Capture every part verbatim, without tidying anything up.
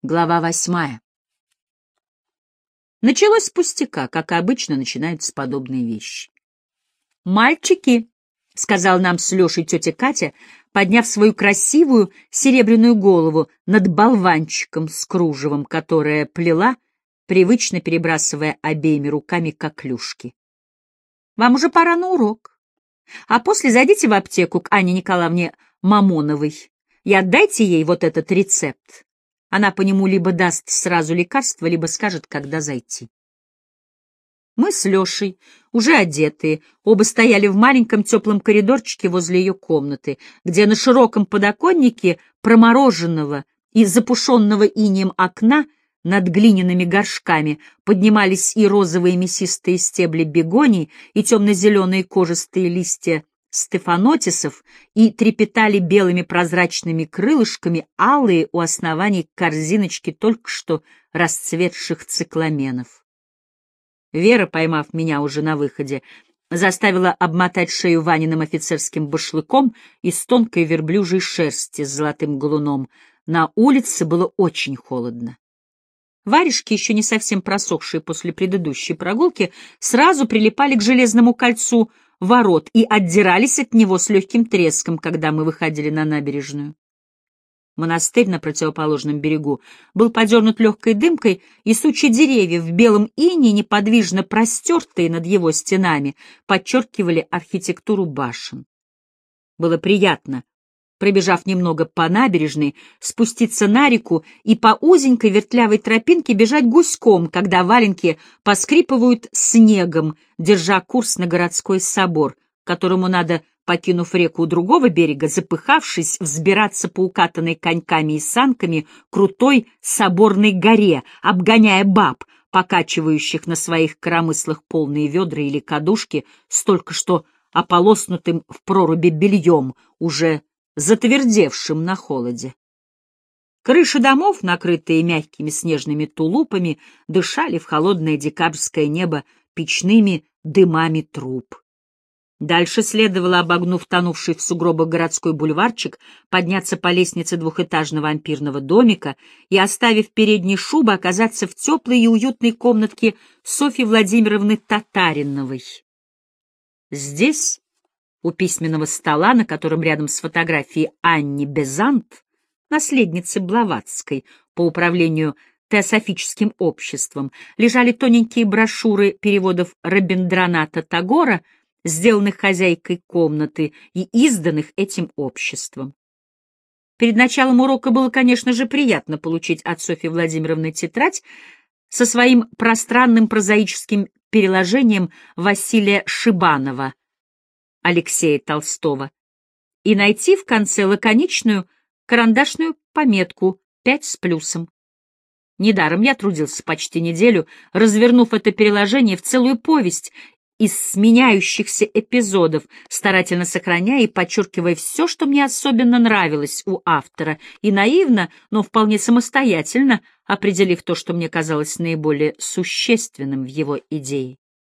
Глава восьмая. Началось с пустяка, как обычно начинаются подобные вещи. «Мальчики», — сказал нам с Лешей тетя Катя, подняв свою красивую серебряную голову над болванчиком с кружевом, которое плела, привычно перебрасывая обеими руками коклюшки. «Вам уже пора на урок. А после зайдите в аптеку к Анне Николаевне Мамоновой и отдайте ей вот этот рецепт. Она по нему либо даст сразу лекарство, либо скажет, когда зайти». Мы с Лешей, уже одетые, оба стояли в маленьком теплом коридорчике возле ее комнаты, где на широком подоконнике промороженного и запушенного инеем окна над глиняными горшками поднимались и розовые мясистые стебли бегоний, и темно-зеленые кожистые листья стефанотисов, и трепетали белыми прозрачными крылышками алые у оснований корзиночки только что расцветших цикламенов. Вера, поймав меня уже на выходе, заставила обмотать шею Ваниным офицерским башлыком из тонкой верблюжьей шерсти с золотым галуном. На улице было очень холодно. Варежки, еще не совсем просохшие после предыдущей прогулки, сразу прилипали к железному кольцу ворот и отдирались от него с легким треском, когда мы выходили на набережную. Монастырь на противоположном берегу был подернут легкой дымкой, и сучья деревьев в белом инее, неподвижно простертые над его стенами, подчеркивали архитектуру башен. Было приятно, пробежав немного по набережной, спуститься на реку и по узенькой вертлявой тропинке бежать гуськом, когда валенки поскрипывают снегом, держа курс на городской собор, которому надо, покинув реку у другого берега, запыхавшись, взбираться по укатанной коньками и санками крутой соборной горе, обгоняя баб, покачивающих на своих коромыслах полные ведра или кадушки с только что ополоснутым в проруби бельем, уже затвердевшим на холоде. Крыши домов, накрытые мягкими снежными тулупами, дышали в холодное декабрьское небо печными дымами труб. Дальше следовало, обогнув тонувший в сугробах городской бульварчик, подняться по лестнице двухэтажного ампирного домика и, оставив передние шубы, оказаться в теплой и уютной комнатке Софьи Владимировны Татариновой. Здесь, у письменного стола, на котором рядом с фотографией Анни Безант, наследницы Блаватской по управлению теософическим обществом, лежали тоненькие брошюры переводов Рабиндраната Тагора, сделанных хозяйкой комнаты и изданных этим обществом. Перед началом урока было, конечно же, приятно получить от Софьи Владимировны тетрадь со своим пространным прозаическим переложением Василия Шибанова, Алексея Толстого, и найти в конце лаконичную карандашную пометку «пять с плюсом». Недаром я трудился почти неделю, развернув это переложение в целую повесть из сменяющихся эпизодов, старательно сохраняя и подчеркивая все, что мне особенно нравилось у автора, и наивно, но вполне самостоятельно определив то, что мне казалось наиболее существенным в его идее.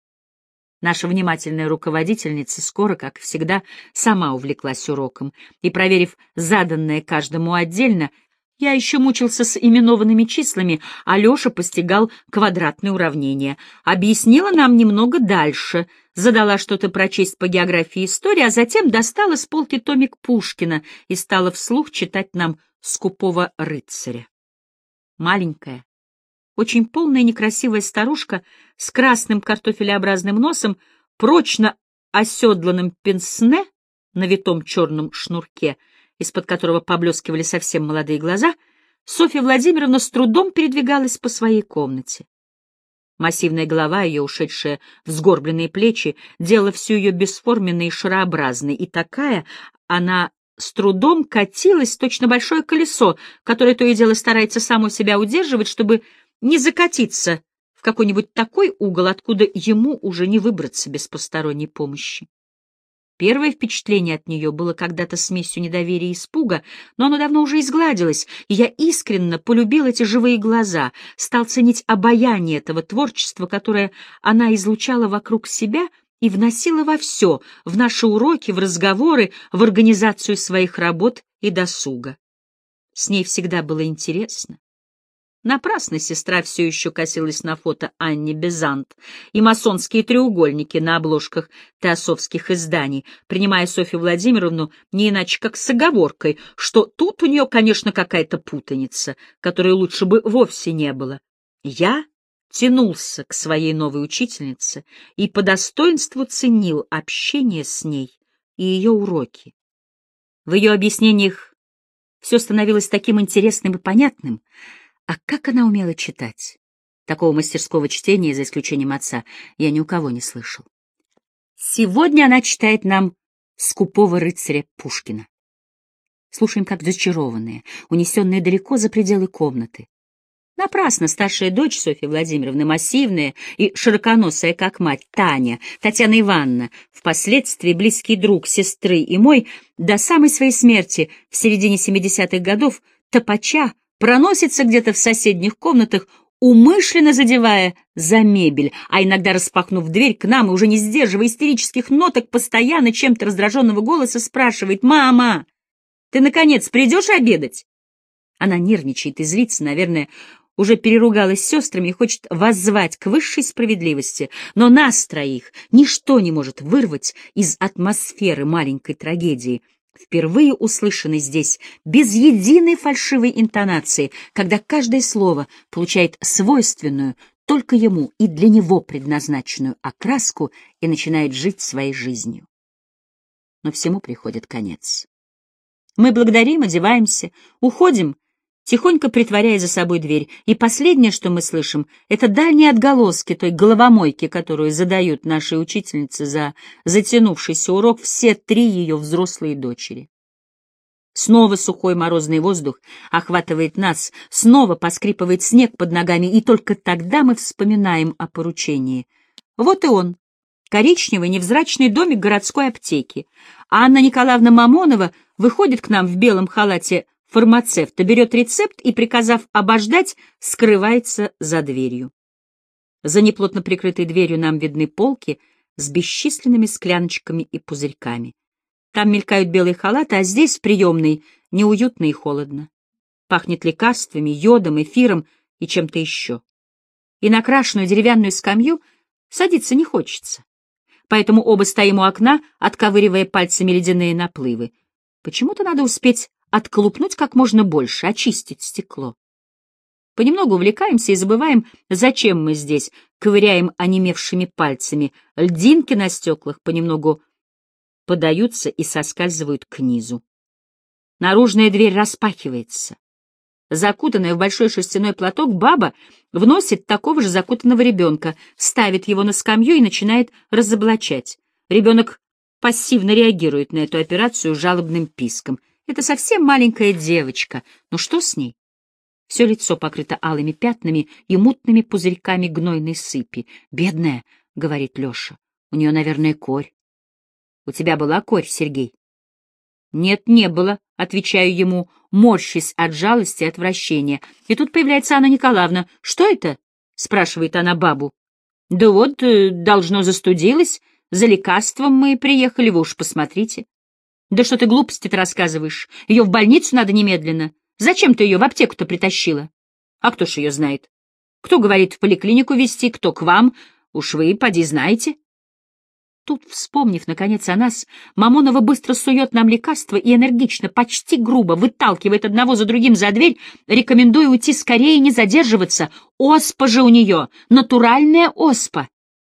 Наша внимательная руководительница скоро, как всегда, сама увлеклась уроком, и, проверив заданное каждому отдельно, я еще мучился с именованными числами, а Леша постигал квадратные уравнения. Объяснила нам немного дальше, задала что-то прочесть по географии и истории, а затем достала с полки томик Пушкина и стала вслух читать нам «Скупого рыцаря». Маленькая, очень полная некрасивая старушка с красным картофелеобразным носом, прочно оседланным пенсне на витом черном шнурке, из-под которого поблескивали совсем молодые глаза, Софья Владимировна с трудом передвигалась по своей комнате. Массивная голова ее, ушедшая в сгорбленные плечи, делала всю ее бесформенной и шарообразной, и такая она с трудом катилась, точно большое колесо, которое то и дело старается само себя удерживать, чтобы не закатиться в какой-нибудь такой угол, откуда ему уже не выбраться без посторонней помощи. Первое впечатление от нее было когда-то смесью недоверия и испуга, но оно давно уже изгладилось, и я искренне полюбил эти живые глаза, стал ценить обаяние этого творчества, которое она излучала вокруг себя и вносила во все, в наши уроки, в разговоры, в организацию своих работ и досуга. С ней всегда было интересно. Напрасно сестра все еще косилась на фото Анни Безант и масонские треугольники на обложках теософских изданий, принимая Софью Владимировну не иначе как с оговоркой, что тут у нее, конечно, какая-то путаница, которой лучше бы вовсе не было. Я тянулся к своей новой учительнице и по достоинству ценил общение с ней и ее уроки. В ее объяснениях все становилось таким интересным и понятным. А как она умела читать? Такого мастерского чтения, за исключением отца, я ни у кого не слышал. Сегодня она читает нам «Скупого рыцаря» Пушкина. Слушаем, как зачарованные, унесенные далеко за пределы комнаты. Напрасно старшая дочь Софьи Владимировны, массивная и широконосая, как мать, Таня, Татьяна Ивановна, впоследствии близкий друг сестры и мой, до самой своей смерти в середине семидесятых годов, топача, проносится где-то в соседних комнатах, умышленно задевая за мебель, а иногда, распахнув дверь к нам и уже не сдерживая истерических ноток, постоянно чем-то раздраженного голоса спрашивает: «Мама, ты, наконец, придешь обедать?» Она нервничает и злится, наверное, уже переругалась с сестрами и хочет воззвать к высшей справедливости, но нас троих ничто не может вырвать из атмосферы маленькой трагедии, впервые услышанной здесь без единой фальшивой интонации, когда каждое слово получает свойственную только ему и для него предназначенную окраску и начинает жить своей жизнью. Но всему приходит конец. Мы благодарим, одеваемся, уходим, тихонько притворяя за собой дверь, и последнее, что мы слышим, это дальние отголоски той головомойки, которую задают нашей учительнице за затянувшийся урок все три ее взрослые дочери. Снова сухой морозный воздух охватывает нас, снова поскрипывает снег под ногами, и только тогда мы вспоминаем о поручении. Вот и он, коричневый невзрачный домик городской аптеки. А Анна Николаевна Мамонова выходит к нам в белом халате фармацевта, берет рецепт и, приказав обождать, скрывается за дверью. За неплотно прикрытой дверью нам видны полки с бесчисленными скляночками и пузырьками. Там мелькают белые халаты, а здесь, в приемной, неуютно и холодно. Пахнет лекарствами, йодом, эфиром и чем-то еще. И на крашеную деревянную скамью садиться не хочется. Поэтому оба стоим у окна, отковыривая пальцами ледяные наплывы. Почему-то надо успеть отколупнуть как можно больше, очистить стекло. Понемногу увлекаемся и забываем, зачем мы здесь, ковыряем онемевшими пальцами. Льдинки на стеклах понемногу подаются и соскальзывают к низу. Наружная дверь распахивается. Закутанная в большой шерстяной платок баба вносит такого же закутанного ребенка, ставит его на скамью и начинает разоблачать. Ребенок пассивно реагирует на эту операцию жалобным писком. Это совсем маленькая девочка. Ну что с ней? Все лицо покрыто алыми пятнами и мутными пузырьками гнойной сыпи. «Бедная», — говорит Леша, — «у нее, наверное, корь». «У тебя была корь, Сергей?» «Нет, не было», — отвечаю ему, морщась от жалости и отвращения. И тут появляется Анна Николаевна. «Что это?» — спрашивает она бабу. «Да вот, должно, застудилось. За лекарством мы приехали, вы уж посмотрите». «Да что ты глупости-то рассказываешь? Ее в больницу надо немедленно. Зачем ты ее в аптеку-то притащила?» «А кто ж ее знает? Кто говорит в поликлинику везти, кто к вам? Уж вы, поди, знаете». Тут, вспомнив, наконец, о нас, Мамонова быстро сует нам лекарство и энергично, почти грубо выталкивает одного за другим за дверь, рекомендуя уйти скорее и не задерживаться. Оспа же у нее, натуральная оспа.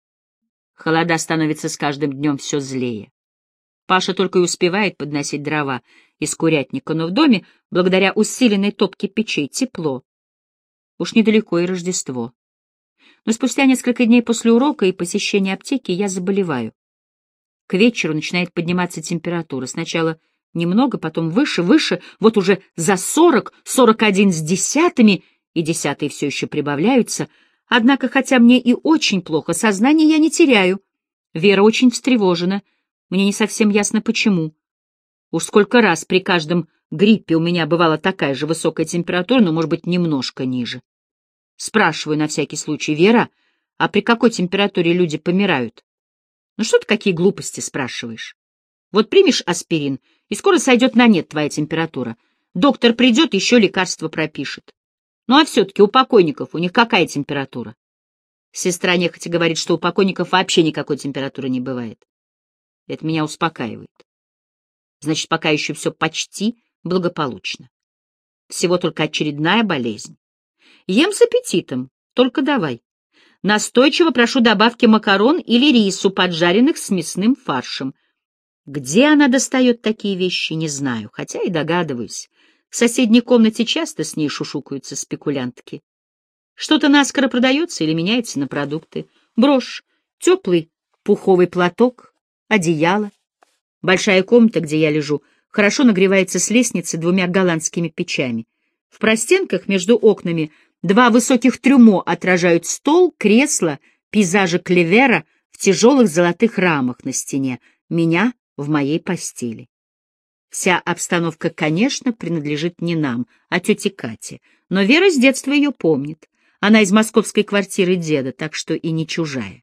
Холода становится с каждым днем все злее. Паша только и успевает подносить дрова из курятника, но в доме, благодаря усиленной топке печей, тепло. Уж недалеко и Рождество. Но спустя несколько дней после урока и посещения аптеки я заболеваю. К вечеру начинает подниматься температура. Сначала немного, потом выше, выше, вот уже за сорок, сорок один с десятыми, и десятые все еще прибавляются. Однако, хотя мне и очень плохо, сознание я не теряю. Вера очень встревожена. Мне не совсем ясно, почему. Уж сколько раз при каждом гриппе у меня бывала такая же высокая температура, но, может быть, немножко ниже. Спрашиваю на всякий случай: «Вера, а при какой температуре люди помирают?» «Ну что ты какие глупости спрашиваешь? Вот примешь аспирин, и скоро сойдет на нет твоя температура. Доктор придет, еще лекарство пропишет». Ну а все-таки у покойников, у них какая температура? Сестра нехотя говорит, что у покойников вообще никакой температуры не бывает. Это меня успокаивает. Значит, пока еще все почти благополучно. Всего только очередная болезнь. Ем с аппетитом, только давай. Настойчиво прошу добавки макарон или рису, поджаренных с мясным фаршем. Где она достает такие вещи, не знаю, хотя и догадываюсь. В соседней комнате часто с ней шушукаются спекулянтки. Что-то наскоро продается или меняется на продукты. Брошь, теплый пуховый платок, одеяло. Большая комната, где я лежу, хорошо нагревается с лестницы двумя голландскими печами. В простенках между окнами два высоких трюмо отражают стол, кресло, пейзажи Клевера в тяжелых золотых рамах на стене, меня в моей постели. Вся обстановка, конечно, принадлежит не нам, а тете Кате, но Вера с детства ее помнит. Она из московской квартиры деда, так что и не чужая.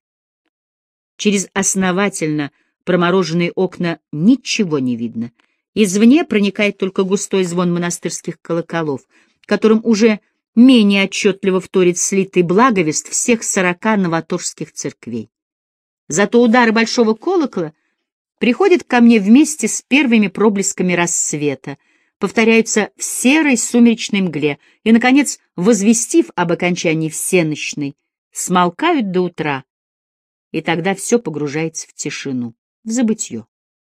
Через основательно промороженные окна ничего не видно. Извне проникает только густой звон монастырских колоколов, которым уже менее отчетливо вторит слитый благовест всех сорока новоторжских церквей. Зато удары большого колокола приходят ко мне вместе с первыми проблесками рассвета, повторяются в серой сумеречной мгле и, наконец, возвестив об окончании всенощной, смолкают до утра, и тогда все погружается в тишину, в забытье.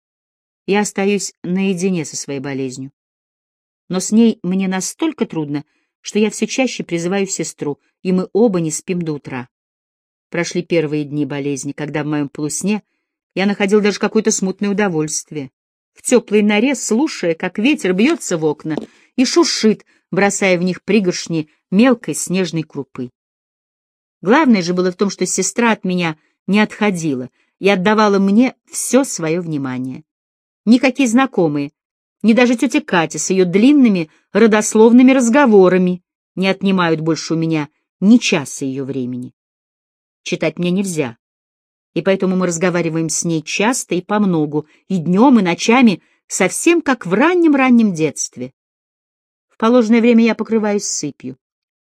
Я остаюсь наедине со своей болезнью, но с ней мне настолько трудно, что я все чаще призываю сестру, и мы оба не спим до утра. Прошли первые дни болезни, когда в моем полусне я находил даже какое-то смутное удовольствие. В теплой норе, слушая, как ветер бьется в окна и шуршит, бросая в них пригоршни мелкой снежной крупы. Главное же было в том, что сестра от меня не отходила и отдавала мне все свое внимание. Никакие знакомые, ни даже тетя Катя с ее длинными родословными разговорами не отнимают больше у меня ни часа ее времени. Читать мне нельзя, и поэтому мы разговариваем с ней часто и помногу, и днем, и ночами, совсем как в раннем-раннем детстве. В положенное время я покрываюсь сыпью.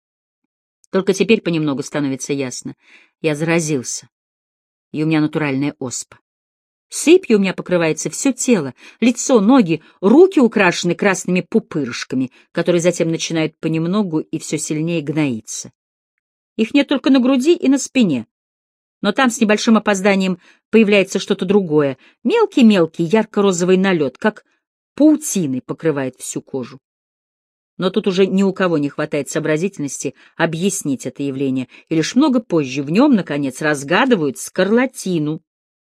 Только теперь понемногу становится ясно. Я заразился, и у меня натуральная оспа. Сыпью у меня покрывается все тело, лицо, ноги, руки украшены красными пупырышками, которые затем начинают понемногу и все сильнее гноиться. Их нет только на груди и на спине, но там с небольшим опозданием появляется что-то другое. Мелкий-мелкий ярко-розовый налет, как паутиной, покрывает всю кожу. Но тут уже ни у кого не хватает сообразительности объяснить это явление, и лишь много позже в нем, наконец, разгадывают скарлатину.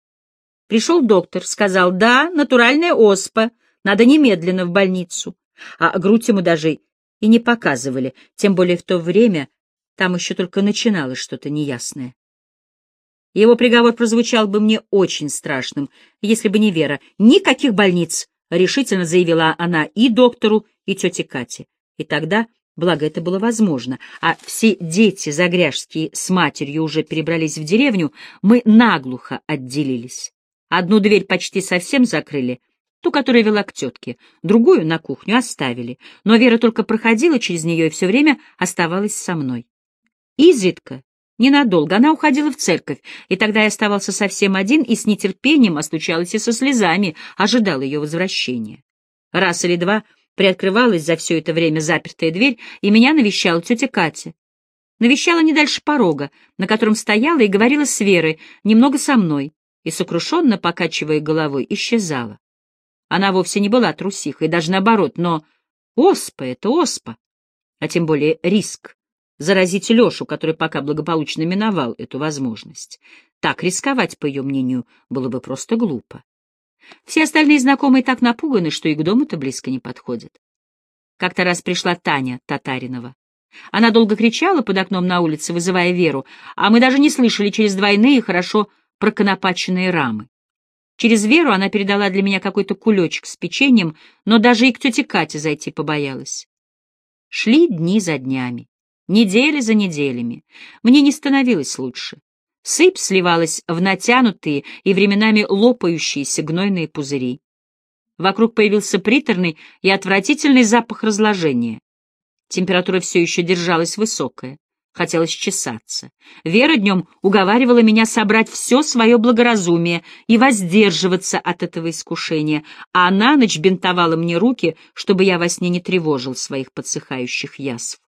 Пришел доктор, сказал: да, натуральная оспа, надо немедленно в больницу. А грудь ему даже и не показывали, тем более в то время там еще только начиналось что-то неясное. Его приговор прозвучал бы мне очень страшным, если бы не Вера. «Никаких больниц!» — решительно заявила она и доктору, и тете Кате. И тогда, благо это было возможно, а все дети загряжские с матерью уже перебрались в деревню, мы наглухо отделились. Одну дверь почти совсем закрыли, ту, которая вела к тетке, другую на кухню оставили, но Вера только проходила через нее и все время оставалась со мной. Изредка, ненадолго, она уходила в церковь, и тогда я оставался совсем один и с нетерпением, а случалось и со слезами, ожидал ее возвращения. Раз или два приоткрывалась за все это время запертая дверь, и меня навещала тетя Катя. Навещала не дальше порога, на котором стояла и говорила с Верой, немного со мной, и, сокрушенно покачивая головой, исчезала. Она вовсе не была трусихой, даже наоборот, но оспа — это оспа, а тем более риск заразить Лешу, который пока благополучно миновал эту возможность. Так рисковать, по ее мнению, было бы просто глупо. Все остальные знакомые так напуганы, что и к дому-то близко не подходят. Как-то раз пришла Таня Татаринова. Она долго кричала под окном на улице, вызывая Веру, а мы даже не слышали через двойные, хорошо проконопаченные рамы. Через Веру она передала для меня какой-то кулечек с печеньем, но даже и к тете Кате зайти побоялась. Шли дни за днями, недели за неделями. Мне не становилось лучше. Сыпь сливалась в натянутые и временами лопающиеся гнойные пузыри. Вокруг появился приторный и отвратительный запах разложения. Температура все еще держалась высокая. Хотелось чесаться. Вера днем уговаривала меня собрать все свое благоразумие и воздерживаться от этого искушения, а на ночь бинтовала мне руки, чтобы я во сне не тревожил своих подсыхающих язв.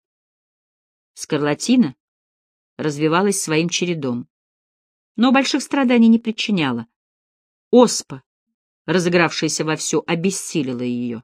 Скарлатина развивалась своим чередом, но больших страданий не причиняла. Оспа, разыгравшаяся вовсю, обессилила ее.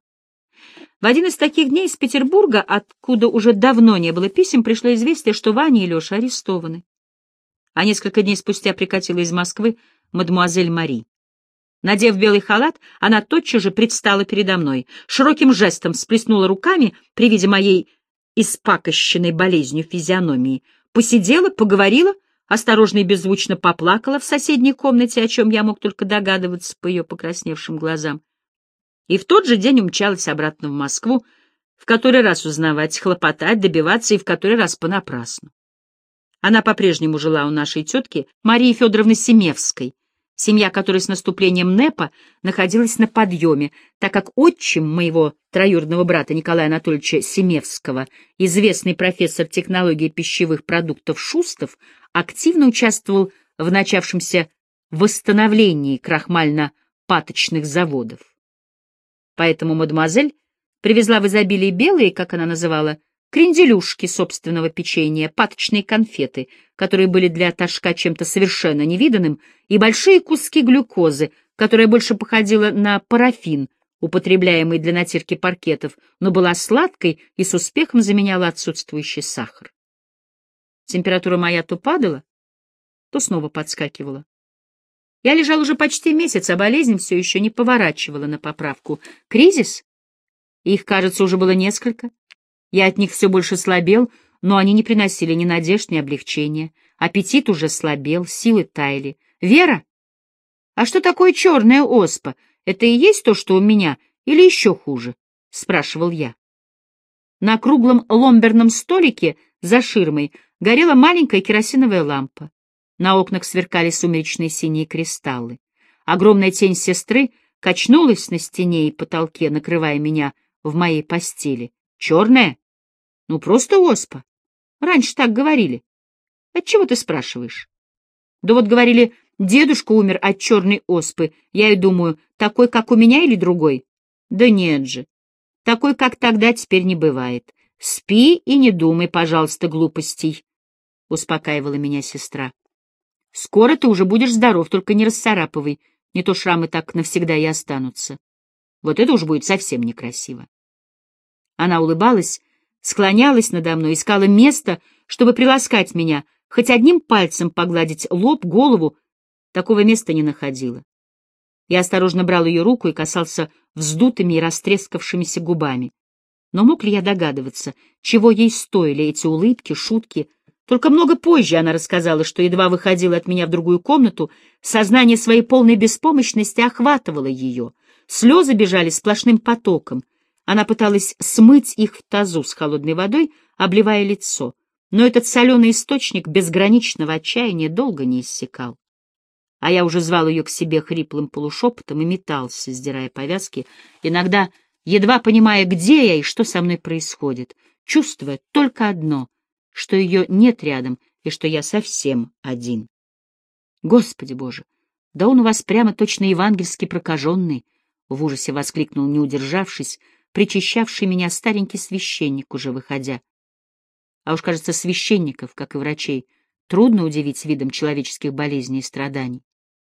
В один из таких дней из Петербурга, откуда уже давно не было писем, пришло известие, что Ваня и Леша арестованы. А несколько дней спустя прикатила из Москвы мадемуазель Мари. Надев белый халат, она тотчас же предстала передо мной, широким жестом всплеснула руками при виде моей испакощенной болезнью физиономии, посидела, поговорила, осторожно и беззвучно поплакала в соседней комнате, о чем я мог только догадываться по ее покрасневшим глазам. И в тот же день умчалась обратно в Москву, в который раз узнавать, хлопотать, добиваться и в который раз понапрасну. Она по-прежнему жила у нашей тетки Марии Федоровны Семевской, семья которой с наступлением НЭПа находилась на подъеме, так как отчим моего троюродного брата Николая Анатольевича Семевского, известный профессор технологии пищевых продуктов Шустов, активно участвовал в начавшемся восстановлении крахмально-паточных заводов. Поэтому мадемуазель привезла в изобилии белые, как она называла, кренделюшки собственного печенья, паточные конфеты, которые были для Ташка чем-то совершенно невиданным, и большие куски глюкозы, которая больше походила на парафин, употребляемый для натирки паркетов, но была сладкой и с успехом заменяла отсутствующий сахар. Температура моя то падала, то снова подскакивала. Я лежал уже почти месяц, а болезнь все еще не поворачивала на поправку. Кризис? Их, кажется, уже было несколько. Я от них все больше слабел, но они не приносили ни надежд, ни облегчения. Аппетит уже слабел, силы таяли. Вера? А что такое черная оспа? Это и есть то, что у меня, или еще хуже? — спрашивал я. На круглом ломберном столике за ширмой горела маленькая керосиновая лампа. На окнах сверкали сумеречные синие кристаллы. Огромная тень сестры качнулась на стене и потолке, накрывая меня в моей постели. Черная? Ну, просто оспа. Раньше так говорили. Отчего ты спрашиваешь? Да вот говорили, дедушка умер от черной оспы. Я и думаю, такой, как у меня, или другой? Да нет же. Такой, как тогда, теперь не бывает. Спи и не думай, пожалуйста, глупостей, — успокаивала меня сестра. Скоро ты уже будешь здоров, только не расцарапывай, не то шрамы так навсегда и останутся. Вот это уж будет совсем некрасиво. Она улыбалась, склонялась надо мной, искала место, чтобы приласкать меня, хоть одним пальцем погладить лоб, голову. Такого места не находила. Я осторожно брал ее руку и касался вздутыми и растрескавшимися губами. Но мог ли я догадываться, чего ей стоили эти улыбки, шутки? Только много позже она рассказала, что едва выходила от меня в другую комнату, сознание своей полной беспомощности охватывало ее. Слезы бежали сплошным потоком. Она пыталась смыть их в тазу с холодной водой, обливая лицо. Но этот соленый источник безграничного отчаяния долго не иссякал. А я уже звал ее к себе хриплым полушепотом и метался, сдирая повязки, иногда едва понимая, где я и что со мной происходит, чувствуя только одно — что ее нет рядом и что я совсем один. Господи Боже, да он у вас прямо точно евангельски прокаженный! — в ужасе воскликнул, не удержавшись, причащавший меня старенький священник, уже выходя. А уж, кажется, священников, как и врачей, трудно удивить видом человеческих болезней и страданий.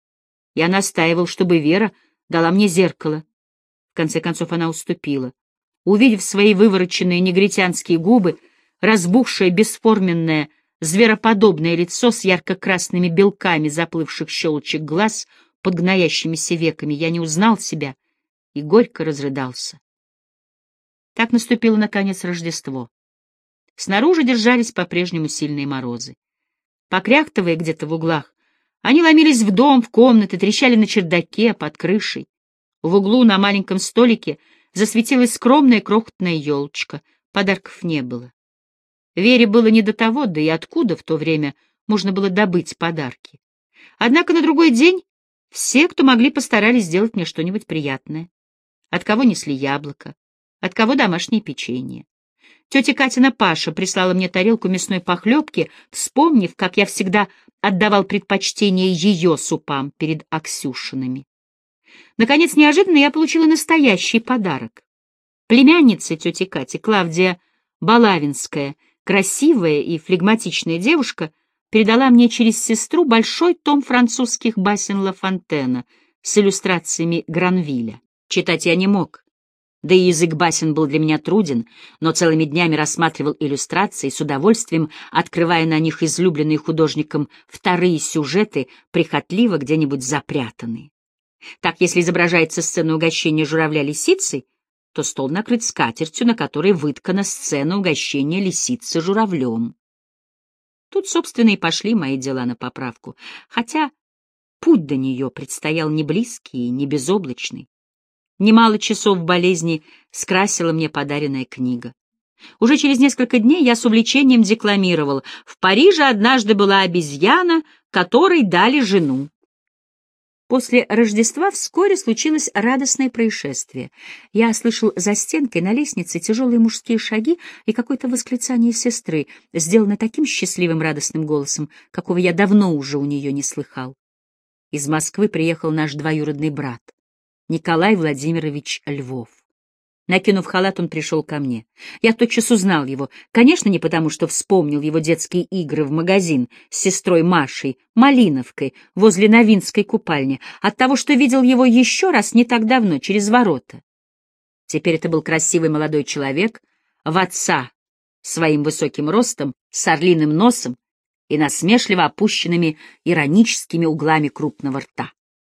Я настаивал, чтобы Вера дала мне зеркало. В конце концов она уступила. Увидев свои вывороченные негритянские губы, разбухшее, бесформенное, звероподобное лицо с ярко-красными белками заплывших щелочек глаз под гноящимися веками, я не узнал себя и горько разрыдался. Так наступило, наконец, Рождество. Снаружи держались по-прежнему сильные морозы. Покряхтывая где-то в углах, они ломились в дом, в комнаты, трещали на чердаке, под крышей. В углу на маленьком столике засветилась скромная крохотная елочка, подарков не было. Вере было не до того, да и откуда в то время можно было добыть подарки. Однако на другой день все, кто могли, постарались сделать мне что-нибудь приятное. От кого несли яблоко, от кого домашнее печенье. Тетя Катина Паша прислала мне тарелку мясной похлебки, вспомнив, как я всегда отдавал предпочтение ее супам перед Аксюшиными. Наконец, неожиданно я получила настоящий подарок. Племянница тети Кати, Клавдия Балавинская, красивая и флегматичная девушка, передала мне через сестру большой том французских басен Ла Фонтена с иллюстрациями Гранвилля. Читать я не мог, да и язык басен был для меня труден, но целыми днями рассматривал иллюстрации, с удовольствием открывая на них излюбленные художником вторые сюжеты, прихотливо где-нибудь запрятанные. Так, если изображается сцена угощения журавля лисицей, то стол накрыт скатертью, на которой выткана сцена угощения лисицы журавлем. Тут, собственно, и пошли мои дела на поправку, хотя путь до нее предстоял не близкий и не безоблачный. Немало часов болезни скрасила мне подаренная книга. Уже через несколько дней я с увлечением декламировал: «В Париже однажды была обезьяна, которой дали жену». После Рождества вскоре случилось радостное происшествие. Я слышал за стенкой на лестнице тяжелые мужские шаги и какое-то восклицание сестры, сделанное таким счастливым радостным голосом, какого я давно уже у нее не слыхал. Из Москвы приехал наш двоюродный брат, Николай Владимирович Львов. Накинув халат, он пришел ко мне. Я тотчас узнал его, конечно, не потому, что вспомнил его детские игры в магазин с сестрой Машей, Малиновкой, возле Новинской купальни, от того, что видел его еще раз не так давно, через ворота. Теперь это был красивый молодой человек, в отца, своим высоким ростом, с орлиным носом и насмешливо опущенными ироническими углами крупного рта.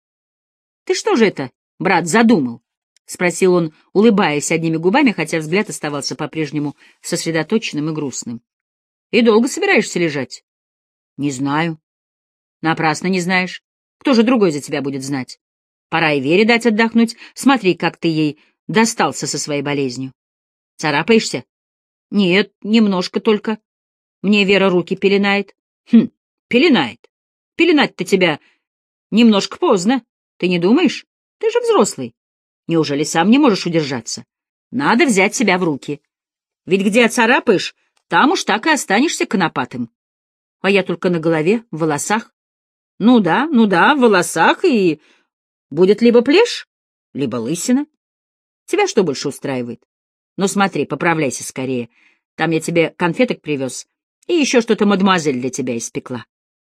— Ты что же это, брат, задумал? — спросил он, улыбаясь одними губами, хотя взгляд оставался по-прежнему сосредоточенным и грустным. — И долго собираешься лежать? — Не знаю. — Напрасно не знаешь. Кто же другой за тебя будет знать? Пора и Вере дать отдохнуть. Смотри, как ты ей достался со своей болезнью. Царапаешься? — Нет, немножко только. Мне Вера руки пеленает. — Хм, пеленает. Пеленать-то тебя немножко поздно. Ты не думаешь? Ты же взрослый. Неужели сам не можешь удержаться? Надо взять себя в руки. Ведь где оцарапаешь, там уж так и останешься конопатым. А я только на голове, в волосах. Ну да, ну да, в волосах, и будет либо плешь, либо лысина. Тебя что больше устраивает? Ну смотри, поправляйся скорее. Там я тебе конфеток привез, и еще что-то мадемуазель для тебя испекла.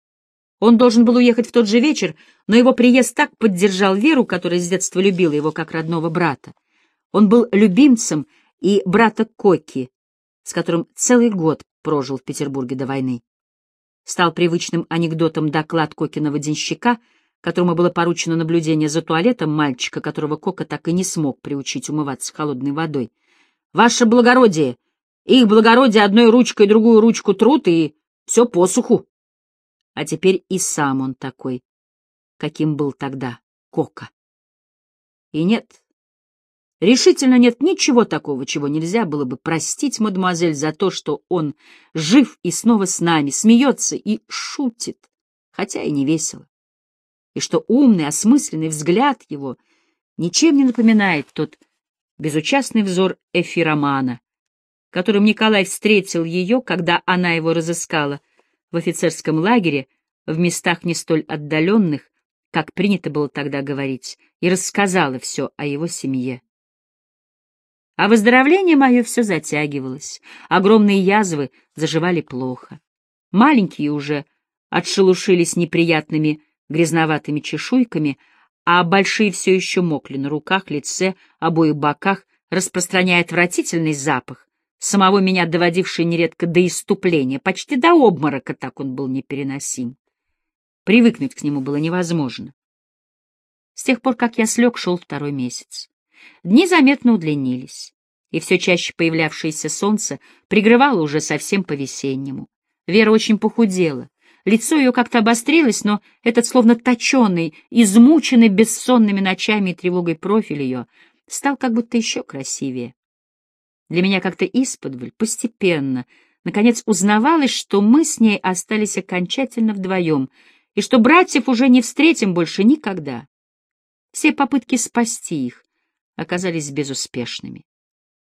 Он должен был уехать в тот же вечер, но его приезд так поддержал Веру, которая с детства любила его как родного брата. Он был любимцем и брата Коки, с которым целый год прожил в Петербурге до войны. Стал привычным анекдотом доклад Кокиного денщика, которому было поручено наблюдение за туалетом мальчика, которого Кока так и не смог приучить умываться холодной водой. «Ваше благородие! Их благородие одной ручкой другую ручку трут, и все посуху!» А теперь и сам он такой, каким был тогда Кока. И нет, решительно нет ничего такого, чего нельзя было бы простить мадемуазель за то, что он жив и снова с нами, смеется и шутит, хотя и не весело, и что умный, осмысленный взгляд его ничем не напоминает тот безучастный взор эфиромана, которым Николай встретил ее, когда она его разыскала в офицерском лагере, в местах не столь отдаленных, как принято было тогда говорить, и рассказала все о его семье. А выздоровление мое все затягивалось, огромные язвы заживали плохо. Маленькие уже отшелушились неприятными грязноватыми чешуйками, а большие все еще мокли на руках, лице, обоих боках, распространяя отвратительный запах, самого меня доводивший нередко до исступления, почти до обморока, так он был непереносим. Привыкнуть к нему было невозможно. С тех пор, как я слег, шел второй месяц. Дни заметно удлинились, и все чаще появлявшееся солнце пригревало уже совсем по-весеннему. Вера очень похудела, лицо ее как-то обострилось, но этот словно точеный, измученный бессонными ночами и тревогой профиль ее стал как будто еще красивее. Для меня как-то исподволь, постепенно, наконец узнавалось, что мы с ней остались окончательно вдвоем, и что братьев уже не встретим больше никогда. Все попытки спасти их оказались безуспешными.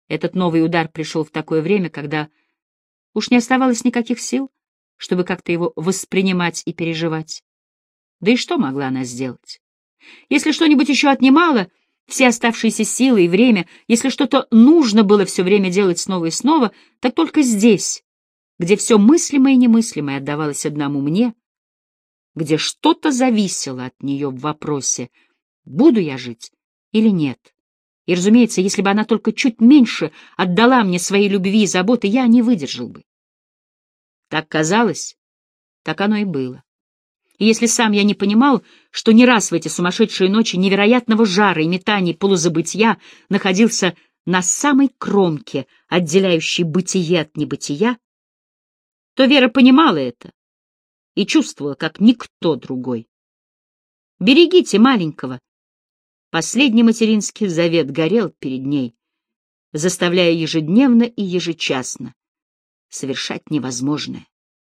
Этот новый удар пришел в такое время, когда уж не оставалось никаких сил, чтобы как-то его воспринимать и переживать. Да и что могла она сделать? Если что-нибудь еще отнимало все оставшиеся силы и время, если что-то нужно было все время делать снова и снова, так только здесь, где все мыслимое и немыслимое отдавалось одному мне, где что-то зависело от нее в вопросе, буду я жить или нет. И, разумеется, если бы она только чуть меньше отдала мне своей любви и заботы, я не выдержал бы. Так казалось, так оно и было. И если сам я не понимал, что не раз в эти сумасшедшие ночи невероятного жара и метаний полузабытия находился на самой кромке, отделяющей бытие от небытия, то Вера понимала это и чувствовала, как никто другой. «Берегите маленького». Последний материнский завет горел перед ней, заставляя ежедневно и ежечасно совершать невозможное.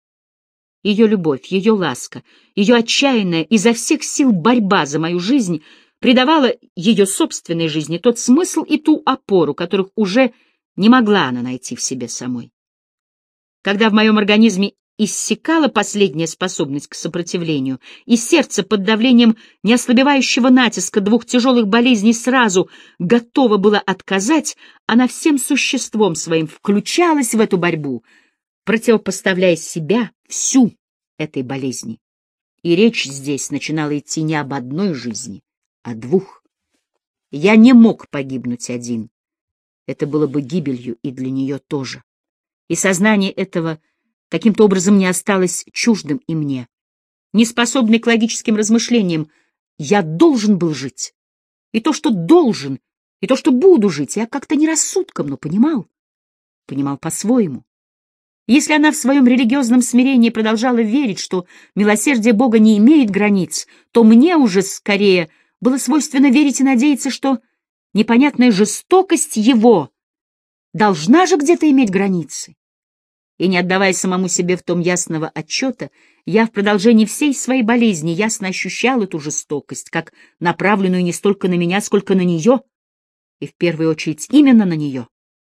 Ее любовь, ее ласка, ее отчаянная изо всех сил борьба за мою жизнь придавала ее собственной жизни тот смысл и ту опору, которых уже не могла она найти в себе самой. Когда в моем организме иссякала последняя способность к сопротивлению, и сердце под давлением неослабевающего натиска двух тяжелых болезней сразу готово было отказать, она всем существом своим включалась в эту борьбу, противопоставляя себя всю этой болезни. И речь здесь начинала идти не об одной жизни, а двух. Я не мог погибнуть один. Это было бы гибелью и для нее тоже. И сознание этого каким-то образом не осталось чуждым и мне. Неспособный к логическим размышлениям, я должен был жить. И то, что должен, и то, что буду жить, я как-то не рассудком, но понимал. Понимал по-своему. Если она в своем религиозном смирении продолжала верить, что милосердие Бога не имеет границ, то мне уже скорее было свойственно верить и надеяться, что непонятная жестокость Его должна же где-то иметь границы. И не отдавая самому себе в том ясного отчета, я в продолжении всей своей болезни ясно ощущал эту жестокость, как направленную не столько на меня, сколько на нее, и в первую очередь именно на нее.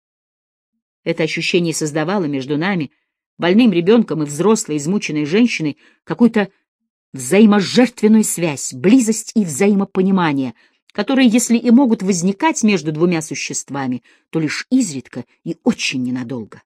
Это ощущение создавало между нами, больным ребенком и взрослой, измученной женщиной, какую-то взаиможертвенную связь, близость и взаимопонимание, которые, если и могут возникать между двумя существами, то лишь изредка и очень ненадолго.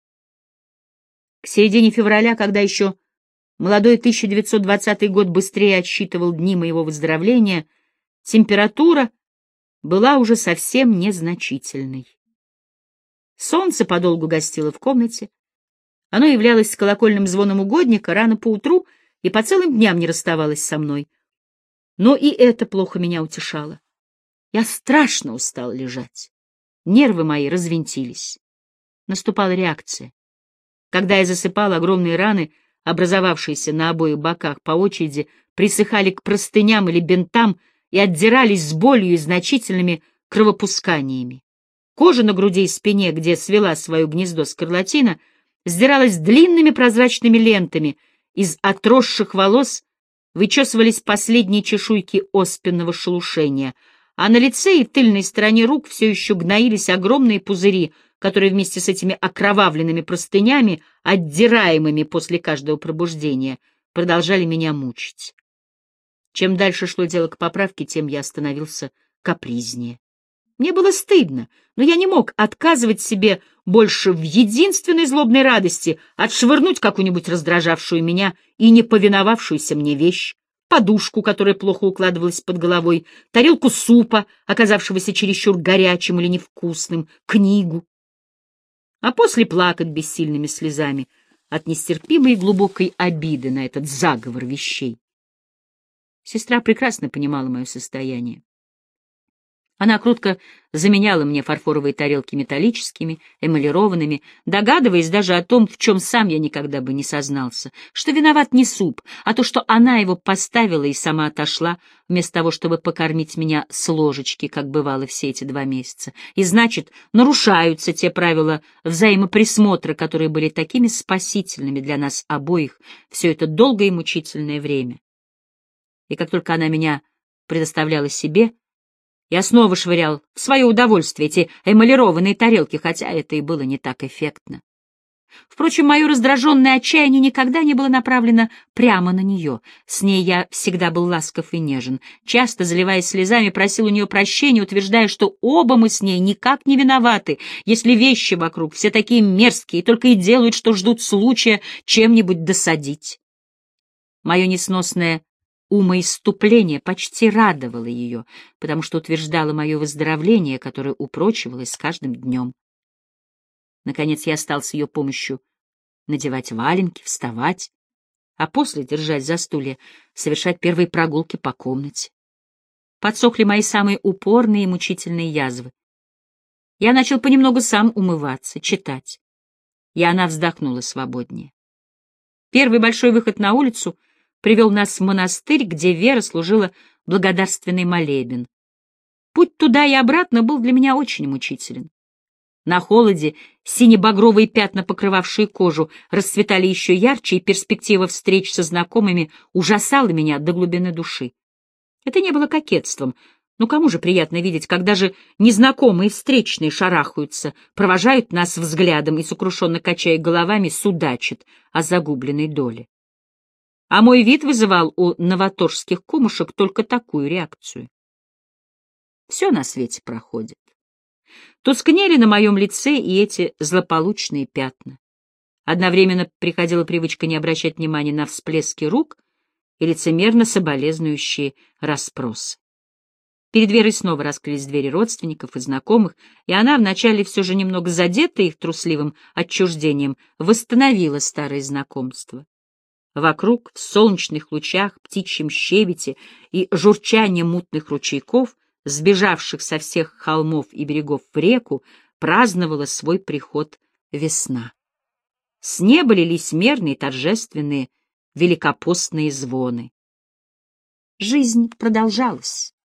К середине февраля, когда еще молодой тысяча девятьсот двадцатый год быстрее отсчитывал дни моего выздоровления, температура была уже совсем незначительной. Солнце подолгу гостило в комнате. Оно являлось колокольным звоном угодника рано поутру и по целым дням не расставалось со мной. Но и это плохо меня утешало. Я страшно устал лежать. Нервы мои развинтились. Наступала реакция. Когда я засыпал, огромные раны, образовавшиеся на обоих боках, по очереди присыхали к простыням или бинтам и отдирались с болью и значительными кровопусканиями. Кожа на груди и спине, где свела свое гнездо скарлатина, сдиралась длинными прозрачными лентами, из отросших волос вычесывались последние чешуйки оспенного шелушения, а на лице и тыльной стороне рук все еще гноились огромные пузыри, которые вместе с этими окровавленными простынями, отдираемыми после каждого пробуждения, продолжали меня мучить. Чем дальше шло дело к поправке, тем я становился капризнее. Мне было стыдно, но я не мог отказывать себе больше в единственной злобной радости отшвырнуть какую-нибудь раздражавшую меня и не повиновавшуюся мне вещь, подушку, которая плохо укладывалась под головой, тарелку супа, оказавшегося чересчур горячим или невкусным, книгу. А после плакать бессильными слезами от нестерпимой и глубокой обиды на этот заговор вещей. Сестра прекрасно понимала мое состояние. Она кротко заменяла мне фарфоровые тарелки металлическими, эмалированными, догадываясь даже о том, в чем сам я никогда бы не сознался, что виноват не суп, а то, что она его поставила и сама отошла, вместо того, чтобы покормить меня с ложечки, как бывало все эти два месяца. И значит, нарушаются те правила взаимоприсмотра, которые были такими спасительными для нас обоих все это долгое и мучительное время. И как только она меня предоставляла себе, Я снова швырял в свое удовольствие эти эмалированные тарелки, хотя это и было не так эффектно. Впрочем, мое раздраженное отчаяние никогда не было направлено прямо на нее. С ней я всегда был ласков и нежен. Часто, заливаясь слезами, просил у нее прощения, утверждая, что оба мы с ней никак не виноваты, если вещи вокруг все такие мерзкие и только и делают, что ждут случая чем-нибудь досадить. Мое несносное умоиступление почти радовало ее, потому что утверждало мое выздоровление, которое упрочивалось с каждым днем. Наконец я стал с ее помощью надевать валенки, вставать, а после, держать за стулья, совершать первые прогулки по комнате. Подсохли мои самые упорные и мучительные язвы. Я начал понемногу сам умываться, читать, и она вздохнула свободнее. Первый большой выход на улицу привел нас в монастырь, где Вера служила благодарственный молебен. Путь туда и обратно был для меня очень мучителен. На холоде сине-багровые пятна, покрывавшие кожу, расцветали еще ярче, и перспектива встреч со знакомыми ужасала меня до глубины души. Это не было кокетством, но кому же приятно видеть, когда же незнакомые встречные шарахаются, провожают нас взглядом и, сокрушенно качая головами, судачат о загубленной доле. А мой вид вызывал у новаторских кумушек только такую реакцию. Все на свете проходит. Тускнели на моем лице и эти злополучные пятна. Одновременно приходила привычка не обращать внимания на всплески рук и лицемерно соболезнующие расспросы. Перед Верой снова раскрылись двери родственников и знакомых, и она, вначале все же немного задетая их трусливым отчуждением, восстановила старые знакомства. Вокруг, в солнечных лучах, птичьем щебете и журчании мутных ручейков, сбежавших со всех холмов и берегов в реку, праздновала свой приход весна. С неба лились мерные, торжественные, великопостные звоны. Жизнь продолжалась.